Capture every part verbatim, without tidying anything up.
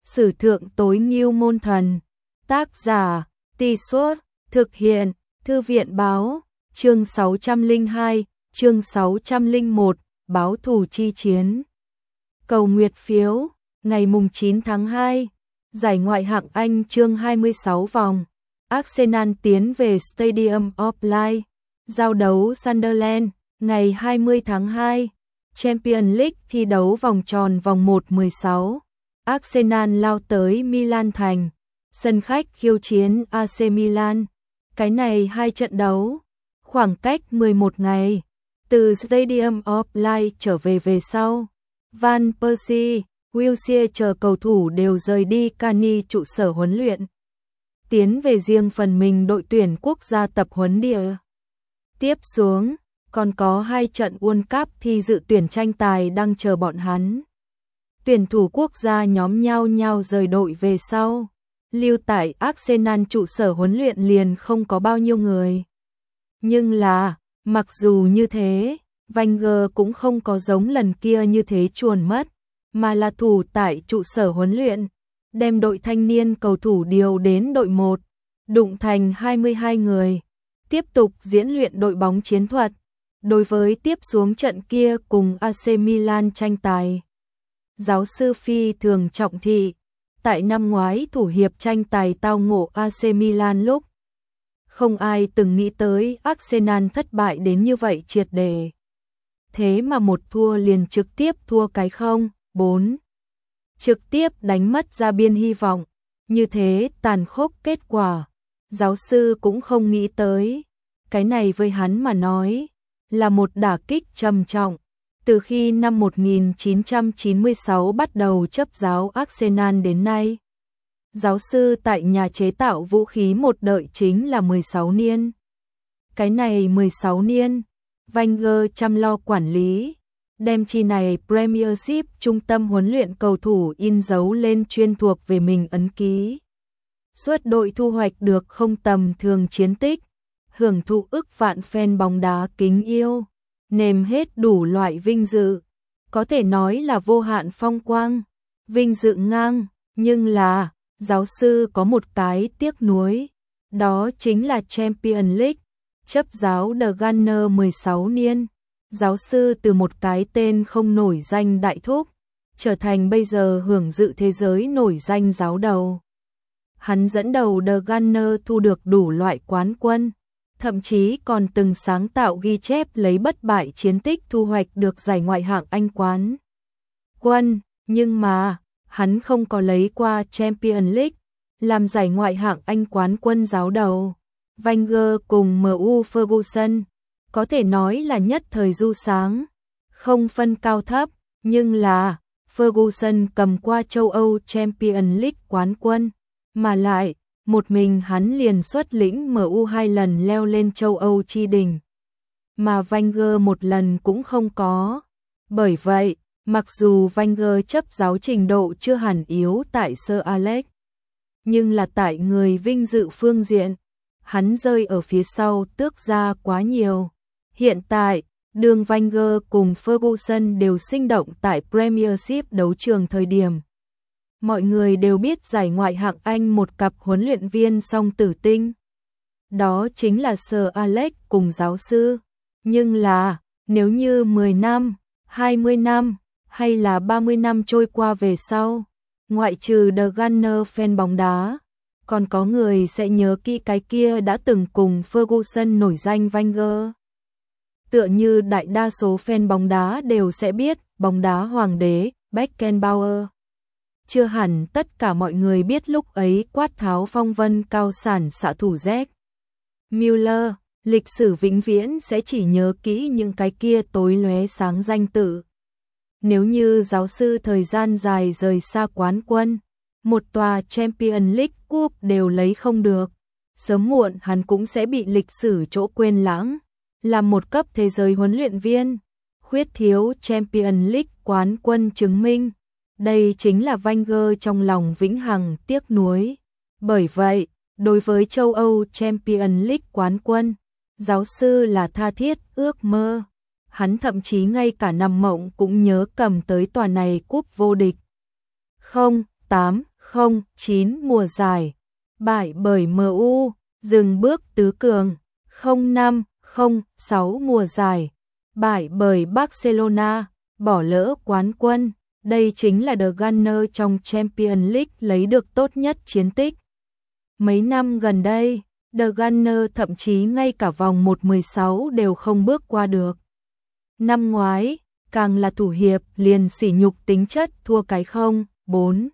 Sử thượng tối ngưu môn thần. Tác giả, Tì Suốt, thực hiện, Thư viện báo, chương sáu trăm lẻ hai, chương sáu trăm lẻ một, báo thù chi chiến. Cầu nguyệt phiếu, ngày mùng chín tháng hai, giải ngoại hạng Anh chương hai mươi sáu vòng. Arsenal tiến về Stadium of Light, giao đấu Sunderland, ngày hai mươi tháng hai. Champions League thi đấu vòng tròn vòng một mười sáu. Arsenal lao tới Milan thành, sân khách khiêu chiến a xê Milan. Cái này hai trận đấu, khoảng cách mười một ngày, từ Stadium of Light trở về về sau. Van Persie, Wilshere chờ cầu thủ đều rời đi Cani trụ sở huấn luyện, tiến về riêng phần mình đội tuyển quốc gia tập huấn địa. Tiếp xuống, còn có hai trận World Cup thi dự tuyển tranh tài đang chờ bọn hắn. Tuyển thủ quốc gia nhóm nhau nhau rời đội về sau, lưu tại Arsenal trụ sở huấn luyện liền không có bao nhiêu người. Nhưng là, mặc dù như thế, Wenger cũng không có giống lần kia như thế chuồn mất, mà là thủ tại trụ sở huấn luyện, đem đội thanh niên cầu thủ điều đến đội một, đụng thành hai mươi hai người, tiếp tục diễn luyện đội bóng chiến thuật. Đối với tiếp xuống trận kia cùng a xê Milan tranh tài, giáo sư phi thường trọng thị. Tại năm ngoái thủ hiệp tranh tài tao ngộ a xê Milan lúc, không ai từng nghĩ tới Arsenal thất bại đến như vậy triệt để. Thế mà một thua liền trực tiếp thua cái không, bốn. Trực tiếp đánh mất ra biên hy vọng. Như thế tàn khốc kết quả, giáo sư cũng không nghĩ tới. Cái này với hắn mà nói, là một đả kích trầm trọng. Từ khi năm một nghìn chín trăm chín mươi sáu bắt đầu chấp giáo Arsenal đến nay, giáo sư tại nhà chế tạo vũ khí một đợi chính là mười sáu niên. Cái này mười sáu niên, Wenger chăm lo quản lý, đem chi này Premiership trung tâm huấn luyện cầu thủ in dấu lên chuyên thuộc về mình ấn ký. Suốt đội thu hoạch được không tầm thường chiến tích, hưởng thụ ức vạn fan bóng đá kính yêu, nềm hết đủ loại vinh dự, có thể nói là vô hạn phong quang, vinh dự ngang, nhưng là, giáo sư có một cái tiếc nuối, đó chính là Champions League, chấp giáo The Gunner mười sáu niên, giáo sư từ một cái tên không nổi danh đại thúc, trở thành bây giờ hưởng dự thế giới nổi danh giáo đầu. Hắn dẫn đầu The Gunner thu được đủ loại quán quân, thậm chí còn từng sáng tạo ghi chép lấy bất bại chiến tích thu hoạch được giải ngoại hạng Anh quán quân, nhưng mà, hắn không có lấy qua Champions League, làm giải ngoại hạng Anh quán quân giáo đầu. Wenger cùng em u Ferguson, có thể nói là nhất thời du sáng, không phân cao thấp, nhưng là, Ferguson cầm qua châu Âu Champions League quán quân, mà lại, một mình hắn liền xuất lĩnh em u hai lần leo lên châu Âu chi đỉnh, mà Wenger một lần cũng không có. Bởi vậy, mặc dù Wenger chấp giáo trình độ chưa hẳn yếu tại Sir Alex, nhưng là tại người vinh dự phương diện, hắn rơi ở phía sau tước ra quá nhiều. Hiện tại, đường Wenger cùng Ferguson đều sinh động tại Premiership đấu trường thời điểm. Mọi người đều biết giải ngoại hạng Anh một cặp huấn luyện viên song tử tinh. Đó chính là Sir Alex cùng giáo sư. Nhưng là, nếu như mười năm, hai mươi năm, hay là ba mươi năm trôi qua về sau, ngoại trừ The Gunner fan bóng đá, còn có người sẽ nhớ kỹ cái kia đã từng cùng Ferguson nổi danh Wenger. Tựa như đại đa số fan bóng đá đều sẽ biết bóng đá hoàng đế Beckenbauer. Chưa hẳn tất cả mọi người biết lúc ấy quát tháo phong vân cao sản xạ thủ Jack Müller, lịch sử vĩnh viễn sẽ chỉ nhớ kỹ những cái kia tối lóe sáng danh tự. Nếu như giáo sư thời gian dài rời xa quán quân, một tòa Champions League Cup đều lấy không được, sớm muộn hắn cũng sẽ bị lịch sử chỗ quên lãng, làm một cấp thế giới huấn luyện viên, khuyết thiếu Champions League quán quân chứng minh. Đây chính là Wenger trong lòng vĩnh hằng tiếc nuối. Bởi vậy, đối với châu Âu Champions League quán quân, giáo sư là tha thiết ước mơ. Hắn thậm chí ngay cả nằm mộng cũng nhớ cầm tới tòa này cúp vô địch. không tám không chín mùa giải, bại bởi em u, dừng bước tứ cường, không năm không sáu mùa giải, bại bởi Barcelona, bỏ lỡ quán quân. Đây chính là The Gunners trong Champions League lấy được tốt nhất chiến tích. Mấy năm gần đây, The Gunners thậm chí ngay cả vòng một mười sáu đều không bước qua được. Năm ngoái, càng là thủ hiệp liền sỉ nhục tính chất thua cái không bốn.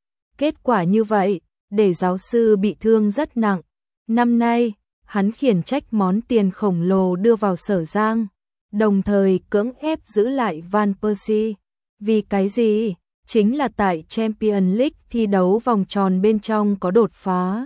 Kết quả như vậy, để giáo sư bị thương rất nặng. Năm nay, hắn khiển trách món tiền khổng lồ đưa vào Sở Giang, đồng thời cưỡng ép giữ lại Van Persie. Vì cái gì? Chính là tại Champions League thi đấu vòng tròn bên trong có đột phá.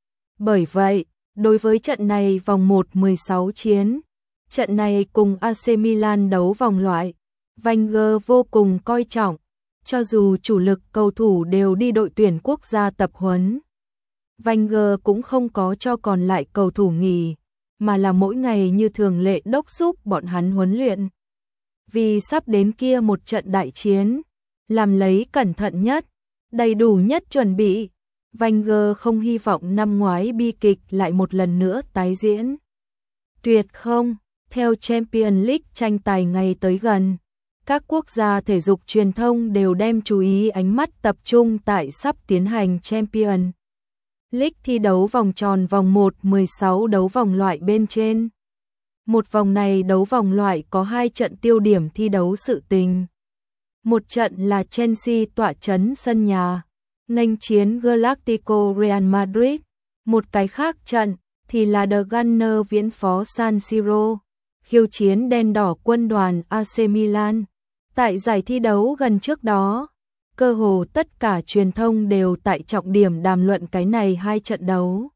Bởi vậy, đối với trận này vòng một mười sáu chiến, trận này cùng a xê Milan đấu vòng loại, Wenger vô cùng coi trọng, cho dù chủ lực cầu thủ đều đi đội tuyển quốc gia tập huấn. Wenger cũng không có cho còn lại cầu thủ nghỉ, mà là mỗi ngày như thường lệ đốc thúc bọn hắn huấn luyện. Vì sắp đến kia một trận đại chiến, làm lấy cẩn thận nhất, đầy đủ nhất chuẩn bị, Wenger không hy vọng năm ngoái bi kịch lại một lần nữa tái diễn. Tuyệt không, theo Champions League tranh tài ngày tới gần, các quốc gia thể dục truyền thông đều đem chú ý ánh mắt tập trung tại sắp tiến hành Champions League thi đấu vòng tròn vòng một mười sáu đấu vòng loại bên trên. Một vòng này đấu vòng loại có hai trận tiêu điểm thi đấu sự tình. Một trận là Chelsea tọa trấn sân nhà, nghênh chiến Galactico Real Madrid. Một cái khác trận thì là The Gunners viễn phó San Siro, khiêu chiến đen đỏ quân đoàn a xê Milan. Tại giải thi đấu gần trước đó, cơ hồ tất cả truyền thông đều tại trọng điểm đàm luận cái này hai trận đấu.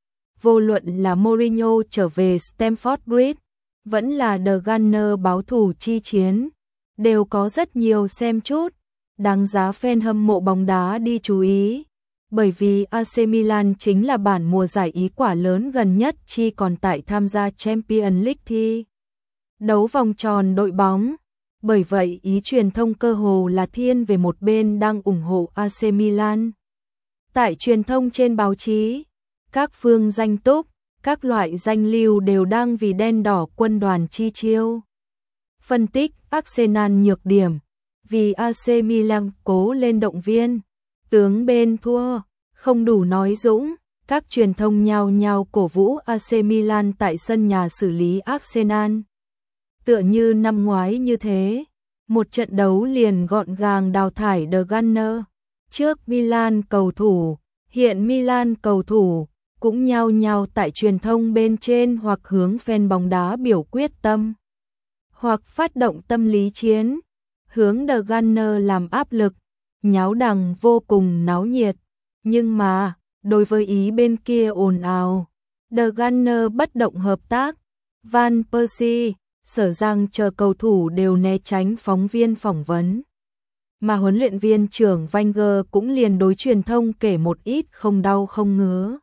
Vô luận là Mourinho trở về Stamford Bridge, vẫn là The Gunners báo thù chi chiến, đều có rất nhiều xem chút, đáng giá fan hâm mộ bóng đá đi chú ý. Bởi vì a xê Milan chính là bản mùa giải Ý quả lớn gần nhất chi còn tại tham gia Champions League thi đấu vòng tròn đội bóng. Bởi vậy ý truyền thông cơ hồ là thiên về một bên đang ủng hộ a xê Milan. Tại truyền thông trên báo chí, các phương danh túc, các loại danh lưu đều đang vì đen đỏ quân đoàn chi chiêu. Phân tích Arsenal nhược điểm, vì a xê Milan cố lên động viên, tướng bên thua, không đủ nói dũng, các truyền thông nhao nhao cổ vũ a xê Milan tại sân nhà xử lý Arsenal. Tựa như năm ngoái như thế, một trận đấu liền gọn gàng đào thải The Gunners. Trước Milan cầu thủ, hiện Milan cầu thủ cũng nhao nhao tại truyền thông bên trên hoặc hướng fan bóng đá biểu quyết tâm, hoặc phát động tâm lý chiến, hướng The Gunners làm áp lực, nháo đằng vô cùng náo nhiệt. Nhưng mà, đối với ý bên kia ồn ào, The Gunners bất động hợp tác, Van Persie, Sở Giang chờ cầu thủ đều né tránh phóng viên phỏng vấn. Mà huấn luyện viên trưởng Wenger cũng liền đối truyền thông kể một ít không đau không ngứa.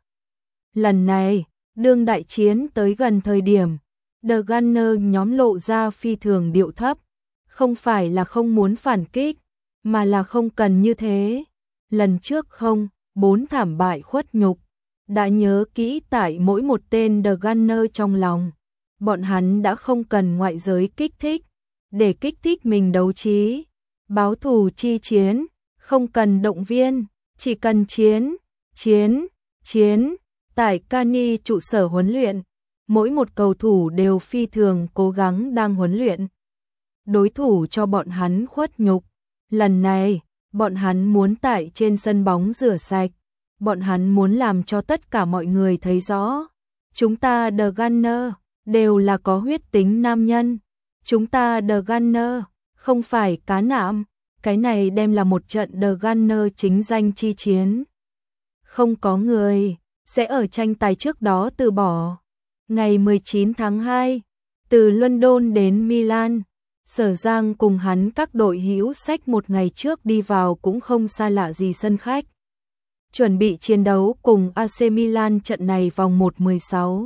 Lần này, đương đại chiến tới gần thời điểm, The Gunners nhóm lộ ra phi thường điệu thấp, không phải là không muốn phản kích, mà là không cần như thế. Lần trước không, bốn thảm bại khuất nhục, đã nhớ kỹ tại mỗi một tên The Gunners trong lòng. Bọn hắn đã không cần ngoại giới kích thích, để kích thích mình đấu trí, báo thù chi chiến, không cần động viên, chỉ cần chiến, chiến, chiến. Tại Cani trụ sở huấn luyện, mỗi một cầu thủ đều phi thường cố gắng đang huấn luyện. Đối thủ cho bọn hắn khuất nhục, lần này, bọn hắn muốn tại trên sân bóng rửa sạch, bọn hắn muốn làm cho tất cả mọi người thấy rõ, chúng ta The Gunners đều là có huyết tính nam nhân. Chúng ta The Gunners không phải cá nạm. Cái này đem là một trận The Gunners chính danh chi chiến. Không có người sẽ ở tranh tài trước đó từ bỏ. Ngày mười chín tháng hai, từ London đến Milan, Sở Giang cùng hắn các đội hữu sách một ngày trước đi vào cũng không xa lạ gì sân khách. Chuẩn bị chiến đấu cùng a xê Milan trận này vòng một mười sáu.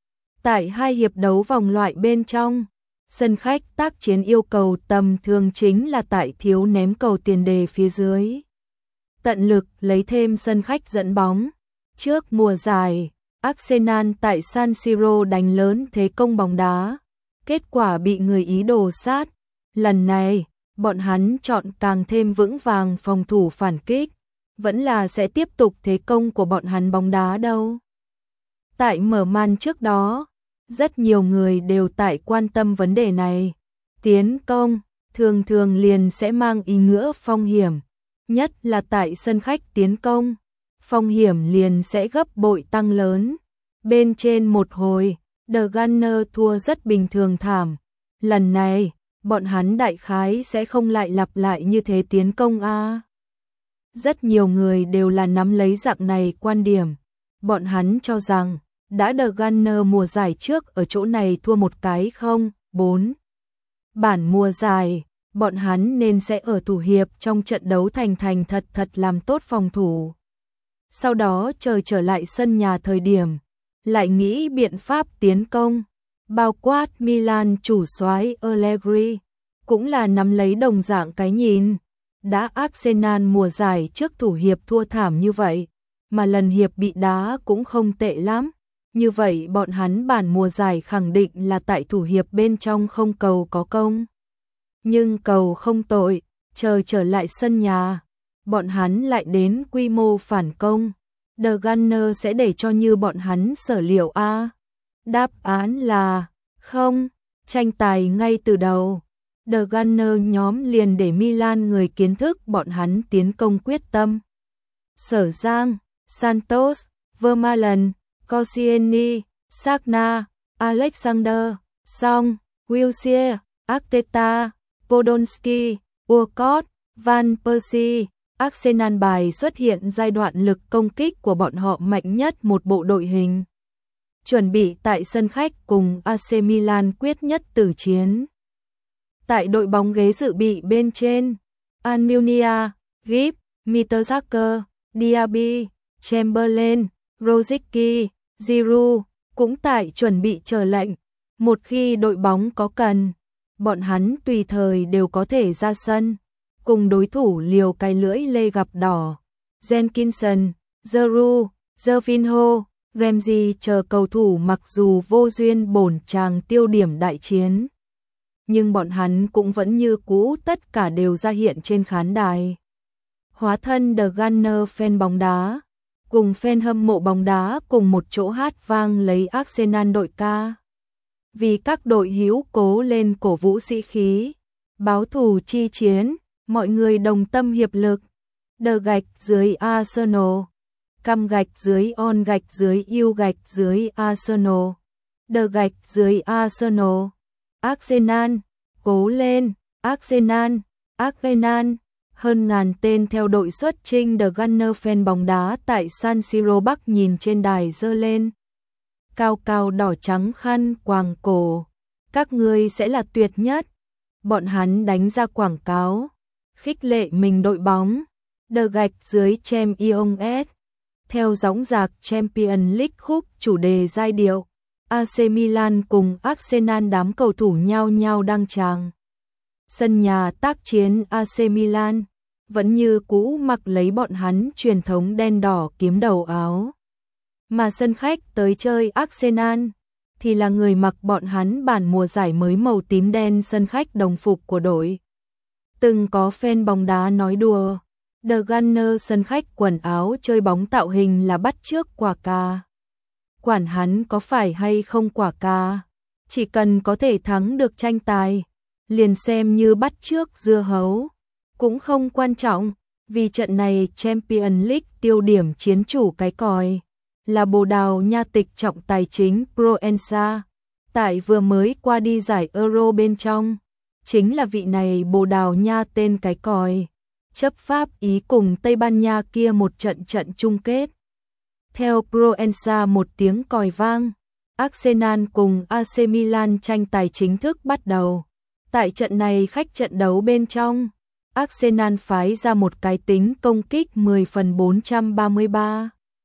Tại hai hiệp đấu vòng loại bên trong, sân khách tác chiến yêu cầu tầm thường chính là tại thiếu ném cầu tiền đề phía dưới. tận lực lấy thêm sân khách dẫn bóng. Trước mùa giải, Arsenal tại San Siro đánh lớn thế công bóng đá, kết quả bị người Ý đồ sát. Lần này, bọn hắn chọn càng thêm vững vàng phòng thủ phản kích, vẫn là sẽ tiếp tục thế công của bọn hắn bóng đá đâu. Tại mở màn trước đó, rất nhiều người đều tại quan tâm vấn đề này. Tiến công thường thường liền sẽ mang ý nghĩa phong hiểm, nhất là tại sân khách tiến công, phong hiểm liền sẽ gấp bội tăng lớn. Bên trên một hồi, The Gunners thua rất bình thường thảm. Lần này, bọn hắn đại khái sẽ không lại lặp lại như thế tiến công a. Rất nhiều người đều là nắm lấy dạng này quan điểm. Bọn hắn cho rằng, đã The Gunners mùa giải trước ở chỗ này thua một cái không, bốn. Bản mùa giải, bọn hắn nên sẽ ở thủ hiệp trong trận đấu thành thành thật thật làm tốt phòng thủ. Sau đó chờ trở lại sân nhà thời điểm, lại nghĩ biện pháp tiến công. Bao quát Milan chủ soái Allegri, cũng là nắm lấy đồng dạng cái nhìn. Đã Arsenal mùa giải trước thủ hiệp thua thảm như vậy, mà lần hiệp bị đá cũng không tệ lắm. Như vậy bọn hắn bản mùa giải khẳng định là tại thủ hiệp bên trong không cầu có công. Nhưng cầu không tội, chờ trở lại sân nhà, bọn hắn lại đến quy mô phản công. The Gunners sẽ để cho như bọn hắn sở liệu a? Đáp án là không, tranh tài ngay từ đầu. The Gunners nhóm liền để Milan người kiến thức bọn hắn tiến công quyết tâm. Sở Giang, Santos, Vermaelen, Koscielny, Sagna, Alexander, Song, Wilshere, Arteta, Podolski, Walcott, Van Persie. Arsenal bài xuất hiện giai đoạn lực công kích của bọn họ mạnh nhất một bộ đội hình. Chuẩn bị tại sân khách cùng a xê Milan quyết nhất tử chiến. Tại đội bóng ghế dự bị bên trên, Almunia, Gibbs, Mertesacker, Diaby, Chamberlain, Rosicky, Giroud cũng tại chuẩn bị chờ lệnh. Một khi đội bóng có cần, bọn hắn tùy thời đều có thể ra sân, cùng đối thủ liều cái lưỡi lê gặp đỏ. Jenkinson, Giroud, Gervinho, Ramsey chờ cầu thủ mặc dù vô duyên bổn chàng tiêu điểm đại chiến, nhưng bọn hắn cũng vẫn như cũ tất cả đều ra hiện trên khán đài. Hóa thân The Gunners fan bóng đá, cùng fan hâm mộ bóng đá cùng một chỗ hát vang lấy Arsenal đội ca. Vì các đội hữu cố lên cổ vũ sĩ khí, báo thù chi chiến, mọi người đồng tâm hiệp lực. The gạch dưới Arsenal, căm gạch dưới on gạch dưới yêu gạch dưới Arsenal. The gạch dưới Arsenal. Arsenal, cố lên, Arsenal, Arsenal. Hơn ngàn tên theo đội xuất chinh The Gunners fan bóng đá tại San Siro Bắc nhìn trên đài giơ lên cao cao đỏ trắng khăn quàng cổ. Các ngươi sẽ là tuyệt nhất. Bọn hắn đánh ra quảng cáo, khích lệ mình đội bóng. The gạch dưới Champions. Theo dõng dạc Champions League khúc chủ đề giai điệu, a xê Milan cùng Arsenal đám cầu thủ nhau nhau đăng tràng. Sân nhà tác chiến a xê Milan vẫn như cũ mặc lấy bọn hắn truyền thống đen đỏ kiếm đầu áo. Mà sân khách tới chơi Arsenal thì là người mặc bọn hắn bản mùa giải mới màu tím đen sân khách đồng phục của đội. Từng có fan bóng đá nói đùa, The Gunners sân khách quần áo chơi bóng tạo hình là bắt chước quả cà. Quản hắn có phải hay không quả cà, chỉ cần có thể thắng được tranh tài, liền xem như bắt chước dưa hấu. Cũng không quan trọng, vì trận này Champions League tiêu điểm chiến chủ cái còi là Bồ Đào Nha tịch trọng tài chính Proença. Tại vừa mới qua đi giải Euro bên trong, chính là vị này Bồ Đào Nha tên cái còi chấp pháp Ý cùng Tây Ban Nha kia một trận trận chung kết. Theo Proença một tiếng còi vang, Arsenal cùng a xê Milan tranh tài chính thức bắt đầu. Tại trận này khách trận đấu bên trong, Arsenal phái ra một cái tính công kích mười phần bốn trăm ba mươi ba.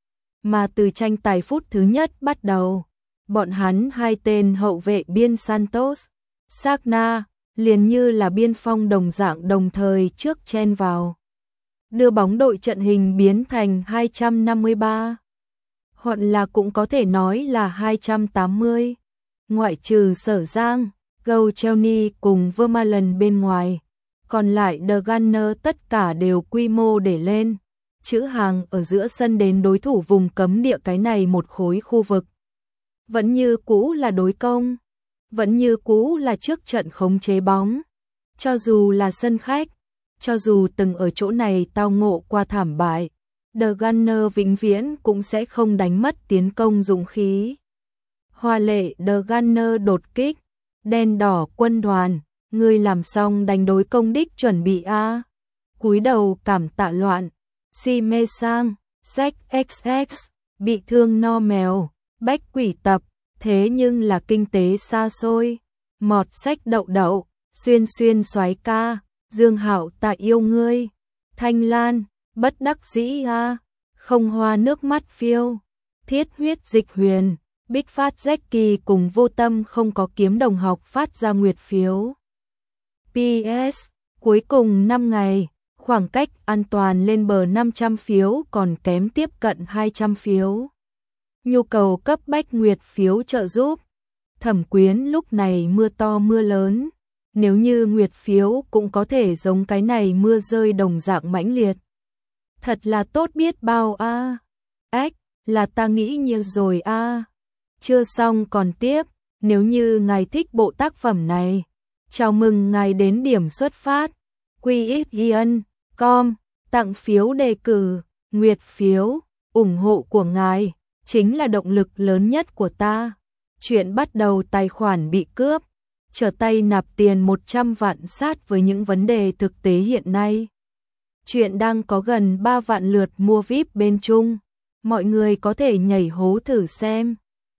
Mà từ tranh tài phút thứ nhất bắt đầu, bọn hắn hai tên hậu vệ biên Santos, Sagna, liền như là biên phong đồng dạng đồng thời trước chen vào. đưa bóng đội trận hình biến thành hai trăm năm mươi ba. Hoặc là cũng có thể nói là hai trăm tám mươi. Ngoại trừ Sở Giang, Goucheony cùng Vermaelen bên ngoài, còn lại The Gunner tất cả đều quy mô để lên. Chữ hàng ở giữa sân đến đối thủ vùng cấm địa cái này một khối khu vực. Vẫn như cũ là đối công, vẫn như cũ là trước trận khống chế bóng. Cho dù là sân khách, cho dù từng ở chỗ này tao ngộ qua thảm bại, The Gunner vĩnh viễn cũng sẽ không đánh mất tiến công dũng khí. Hoa lệ The Gunner đột kích, đen đỏ quân đoàn, ngươi làm xong đánh đối công đích chuẩn bị a. Cúi đầu cảm tạ loạn, Si Mê Sang, Sách ích ích, bị thương no mèo, bách quỷ tập, thế nhưng là kinh tế xa xôi. Mọt Sách đậu đậu, xuyên xuyên soái ca, Dương Hạo ta yêu ngươi. Thanh Lan, bất đắc dĩ a, không hoa nước mắt phiêu. Thiết huyết dịch huyền, Bích Phát Jackie cùng Vô Tâm không có kiếm đồng học phát ra nguyệt phiếu. pê ét, cuối cùng năm ngày, khoảng cách an toàn lên bờ năm trăm phiếu còn kém tiếp cận hai trăm phiếu. Nhu cầu cấp bách nguyệt phiếu trợ giúp. Thẩm Quyến lúc này mưa to mưa lớn, nếu như nguyệt phiếu cũng có thể giống cái này mưa rơi đồng dạng mãnh liệt. Thật là tốt biết bao a. Ách, là ta nghĩ nhiều rồi a. Chưa xong còn tiếp, nếu như ngài thích bộ tác phẩm này, chào mừng ngài đến điểm xuất phát. quy ích ian chấm com, tặng phiếu đề cử, nguyệt phiếu, ủng hộ của ngài chính là động lực lớn nhất của ta. Chuyện bắt đầu tài khoản bị cướp, trở tay nạp tiền một trăm vạn sát với những vấn đề thực tế hiện nay. Chuyện đang có gần ba vạn lượt mua víp bên Trung, mọi người có thể nhảy hố thử xem.